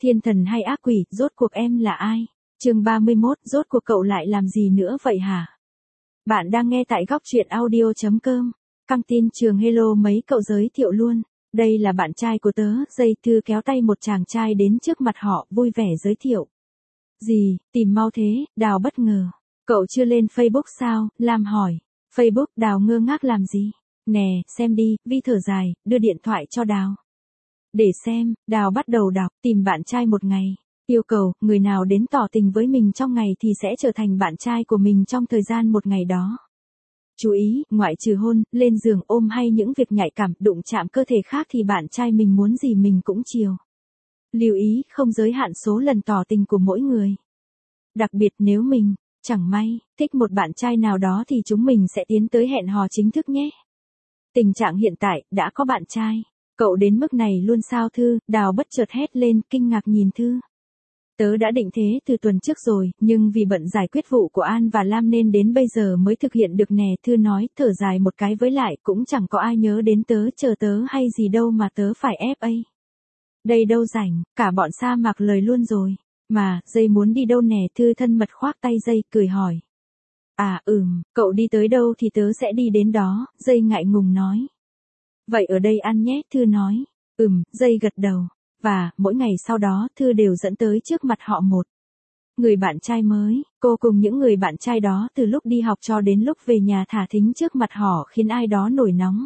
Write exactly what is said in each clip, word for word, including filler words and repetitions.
Thiên thần hay ác quỷ, rốt cuộc em là ai? Chương ba mươi mốt, rốt cuộc cậu lại làm gì nữa vậy hả? Bạn đang nghe tại góc truyện audio chấm com. Căng tin trường hello mấy cậu giới thiệu luôn. Đây là bạn trai của tớ, Dây Thư kéo tay một chàng trai đến trước mặt họ, vui vẻ giới thiệu. Gì, tìm mau thế, Đào bất ngờ. Cậu chưa lên Facebook sao, Lam hỏi. Facebook, Đào ngơ ngác làm gì? Nè, xem đi, Vi thở dài, đưa điện thoại cho Đào. Để xem, Đào bắt đầu đọc, tìm bạn trai một ngày. Yêu cầu, người nào đến tỏ tình với mình trong ngày thì sẽ trở thành bạn trai của mình trong thời gian một ngày đó. Chú ý, ngoại trừ hôn, lên giường ôm hay những việc nhạy cảm, đụng chạm cơ thể khác thì bạn trai mình muốn gì mình cũng chiều. Lưu ý, không giới hạn số lần tỏ tình của mỗi người. Đặc biệt nếu mình, chẳng may, thích một bạn trai nào đó thì chúng mình sẽ tiến tới hẹn hò chính thức nhé. Tình trạng hiện tại, đã có bạn trai. Cậu đến mức này luôn sao Thư? Đào bất chợt hét lên, kinh ngạc nhìn Thư. Tớ đã định thế từ tuần trước rồi, nhưng vì bận giải quyết vụ của An và Lam nên đến bây giờ mới thực hiện được nè. Thư nói, thở dài một cái, với lại cũng chẳng có ai nhớ đến tớ, chờ tớ hay gì đâu mà tớ phải ép a. Đây đâu rảnh, cả bọn sa mạc lời luôn rồi. Mà, Dây muốn đi đâu nè? Thư thân mật khoác tay Dây, cười hỏi. À ừm, cậu đi tới đâu thì tớ sẽ đi đến đó, Dây ngại ngùng nói. Vậy ở đây ăn nhé, Thư nói. Ừm, Dây gật đầu. Và, mỗi ngày sau đó, Thư đều dẫn tới trước mặt họ một người bạn trai mới. Cô cùng những người bạn trai đó từ lúc đi học cho đến lúc về nhà thả thính trước mặt họ khiến ai đó nổi nóng.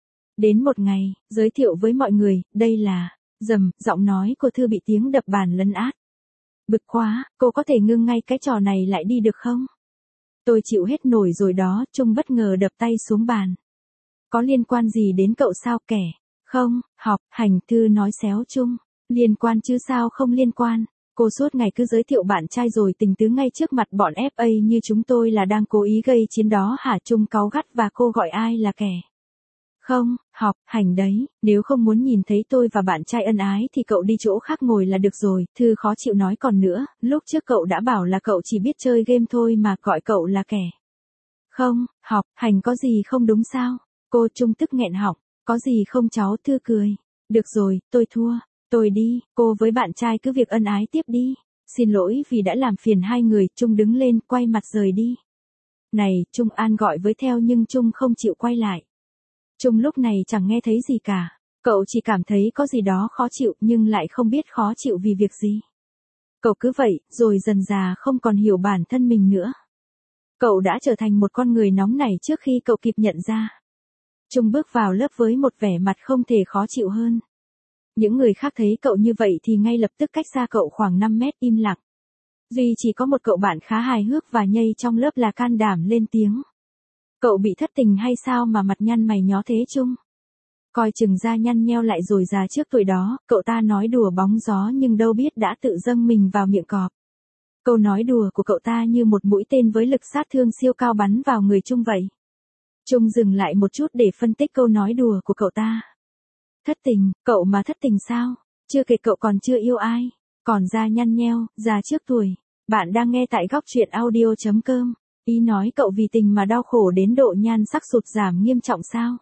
Đến một ngày, giới thiệu với mọi người, đây là, rầm, giọng nói của Thư bị tiếng đập bàn lấn át. Bực quá, cô có thể ngưng ngay cái trò này lại đi được không? Tôi chịu hết nổi rồi đó, Trung bất ngờ đập tay xuống bàn. Có liên quan gì đến cậu sao kẻ? Không, học, hành, Thư nói xéo Trung. Liên quan chứ sao không liên quan. Cô suốt ngày cứ giới thiệu bạn trai rồi tình tứ ngay trước mặt bọn ép a như chúng tôi là đang cố ý gây chiến đó hả? Trung cáu gắt và cô gọi ai là kẻ? Không, học, hành đấy, nếu không muốn nhìn thấy tôi và bạn trai ân ái thì cậu đi chỗ khác ngồi là được rồi. Thư khó chịu nói còn nữa, lúc trước cậu đã bảo là cậu chỉ biết chơi game thôi mà gọi cậu là kẻ. Không, học, hành có gì không đúng sao? Cô Trung tức nghẹn họng, có gì không cháu? Thư cười. Được rồi, tôi thua, tôi đi, cô với bạn trai cứ việc ân ái tiếp đi. Xin lỗi vì đã làm phiền hai người, Trung đứng lên, quay mặt rời đi. Này, Trung An gọi với theo nhưng Trung không chịu quay lại. Trung lúc này chẳng nghe thấy gì cả, cậu chỉ cảm thấy có gì đó khó chịu nhưng lại không biết khó chịu vì việc gì. Cậu cứ vậy, rồi dần dà không còn hiểu bản thân mình nữa. Cậu đã trở thành một con người nóng nảy trước khi cậu kịp nhận ra. Trung bước vào lớp với một vẻ mặt không thể khó chịu hơn. Những người khác thấy cậu như vậy thì ngay lập tức cách xa cậu khoảng năm mét im lặng. Duy chỉ có một cậu bạn khá hài hước và nhây trong lớp là can đảm lên tiếng. Cậu bị thất tình hay sao mà mặt nhăn mày nhó thế Trung? Coi chừng da nhăn nheo lại rồi già trước tuổi đó, cậu ta nói đùa bóng gió nhưng đâu biết đã tự dâng mình vào miệng cọp. Câu nói đùa của cậu ta như một mũi tên với lực sát thương siêu cao bắn vào người Trung vậy. Trung dừng lại một chút để phân tích câu nói đùa của cậu ta. Thất tình, cậu mà thất tình sao? Chưa kể cậu còn chưa yêu ai, còn da nhăn nheo, già trước tuổi. Bạn đang nghe tại góc truyện audio chấm com. Ý nói cậu vì tình mà đau khổ đến độ nhan sắc sụt giảm nghiêm trọng sao?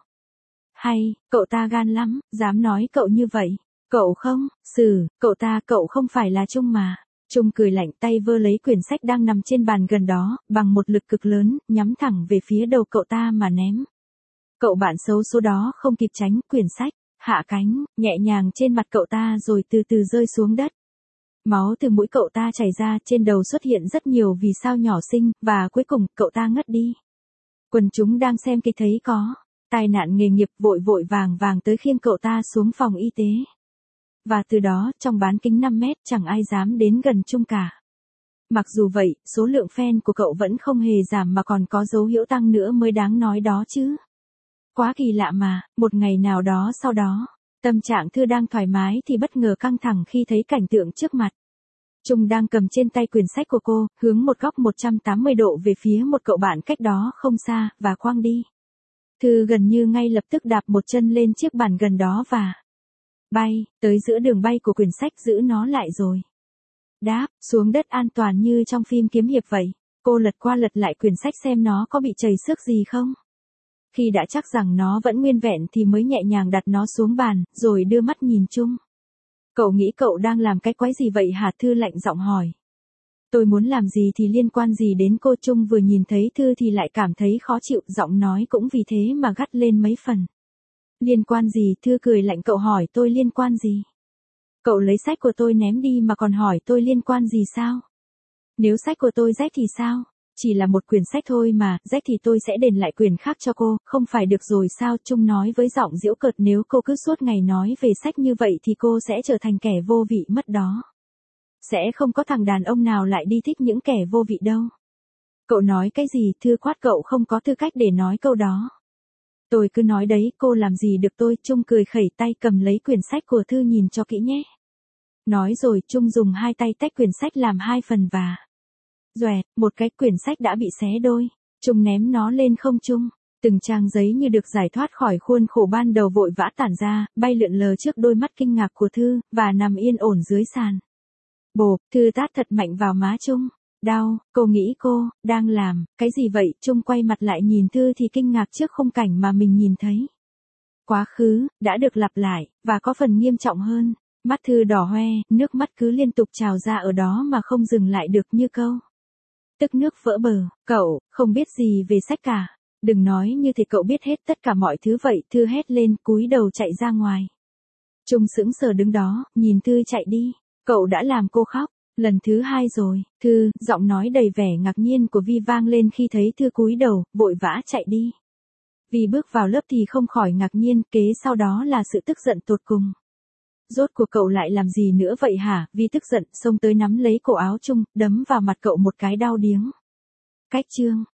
Hay, cậu ta gan lắm, dám nói cậu như vậy. Cậu không, xử, cậu ta, cậu không phải là Trung mà. Trung cười lạnh tay vơ lấy quyển sách đang nằm trên bàn gần đó, bằng một lực cực lớn, nhắm thẳng về phía đầu cậu ta mà ném. Cậu bạn xấu số đó không kịp tránh, quyển sách hạ cánh, nhẹ nhàng trên mặt cậu ta rồi từ từ rơi xuống đất. Máu từ mũi cậu ta chảy ra, trên đầu xuất hiện rất nhiều vì sao nhỏ xinh, và cuối cùng, cậu ta ngất đi. Quần chúng đang xem kịch thấy có tai nạn nghề nghiệp vội vội vàng vàng tới khiêng cậu ta xuống phòng y tế. Và từ đó, trong bán kính năm mét, chẳng ai dám đến gần Trung cả. Mặc dù vậy, số lượng fan của cậu vẫn không hề giảm mà còn có dấu hiệu tăng nữa mới đáng nói đó chứ. Quá kỳ lạ mà, một ngày nào đó sau đó, tâm trạng Thư đang thoải mái thì bất ngờ căng thẳng khi thấy cảnh tượng trước mặt. Trung đang cầm trên tay quyển sách của cô, hướng một góc một trăm tám mươi độ về phía một cậu bạn cách đó không xa, và quăng đi. Thư gần như ngay lập tức đạp một chân lên chiếc bàn gần đó và bay, tới giữa đường bay của quyển sách giữ nó lại rồi. Đáp, xuống đất an toàn như trong phim kiếm hiệp vậy. Cô lật qua lật lại quyển sách xem nó có bị chảy xước gì không. Khi đã chắc rằng nó vẫn nguyên vẹn thì mới nhẹ nhàng đặt nó xuống bàn, rồi đưa mắt nhìn Trung. Cậu nghĩ cậu đang làm cái quái gì vậy hả? Thư lạnh giọng hỏi. Tôi muốn làm gì thì liên quan gì đến cô? Trung vừa nhìn thấy Thư thì lại cảm thấy khó chịu, giọng nói cũng vì thế mà gắt lên mấy phần. Liên quan gì? Thư cười lạnh. Cậu hỏi tôi liên quan gì? Cậu lấy sách của tôi ném đi mà còn hỏi tôi liên quan gì sao? Nếu sách của tôi rách thì sao? Chỉ là một quyển sách thôi mà, rách thì tôi sẽ đền lại quyển khác cho cô, không phải được rồi sao? Trung nói với giọng giễu cợt. Nếu cô cứ suốt ngày nói về sách như vậy thì cô sẽ trở thành kẻ vô vị mất đó. Sẽ không có thằng đàn ông nào lại đi thích những kẻ vô vị đâu. Cậu nói cái gì? Thư quát. Cậu không có tư cách để nói câu đó. Tôi cứ nói đấy, cô làm gì được tôi? Trung cười khẩy tay cầm lấy quyển sách của Thư nhìn cho kỹ nhé. Nói rồi Trung dùng hai tay tách quyển sách làm hai phần và doẹt, một cái quyển sách đã bị xé đôi. Trung ném nó lên không trung. Từng trang giấy như được giải thoát khỏi khuôn khổ ban đầu vội vã tản ra, bay lượn lờ trước đôi mắt kinh ngạc của Thư, và nằm yên ổn dưới sàn. Bộp, Thư tát thật mạnh vào má Trung. Đau, cô nghĩ cô đang làm cái gì vậy? Trung quay mặt lại nhìn Thư thì kinh ngạc trước khung cảnh mà mình nhìn thấy. Quá khứ đã được lặp lại, và có phần nghiêm trọng hơn. Mắt Thư đỏ hoe, nước mắt cứ liên tục trào ra ở đó mà không dừng lại được, như câu tức nước vỡ bờ. Cậu không biết gì về sách cả. Đừng nói như thế, cậu biết hết tất cả mọi thứ vậy. Thư hét lên, cúi đầu chạy ra ngoài. Trung sững sờ đứng đó, nhìn Thư chạy đi. Cậu đã làm cô khóc lần thứ hai rồi. Thư, giọng nói đầy vẻ ngạc nhiên của Vi vang lên khi thấy Thư cúi đầu, vội vã chạy đi. Vi bước vào lớp thì không khỏi ngạc nhiên, kế sau đó là sự tức giận tột cùng. Rốt cuộc cậu lại làm gì nữa vậy hả? Vi tức giận, xông tới nắm lấy cổ áo Trung, đấm vào mặt cậu một cái đau điếng. Cách chương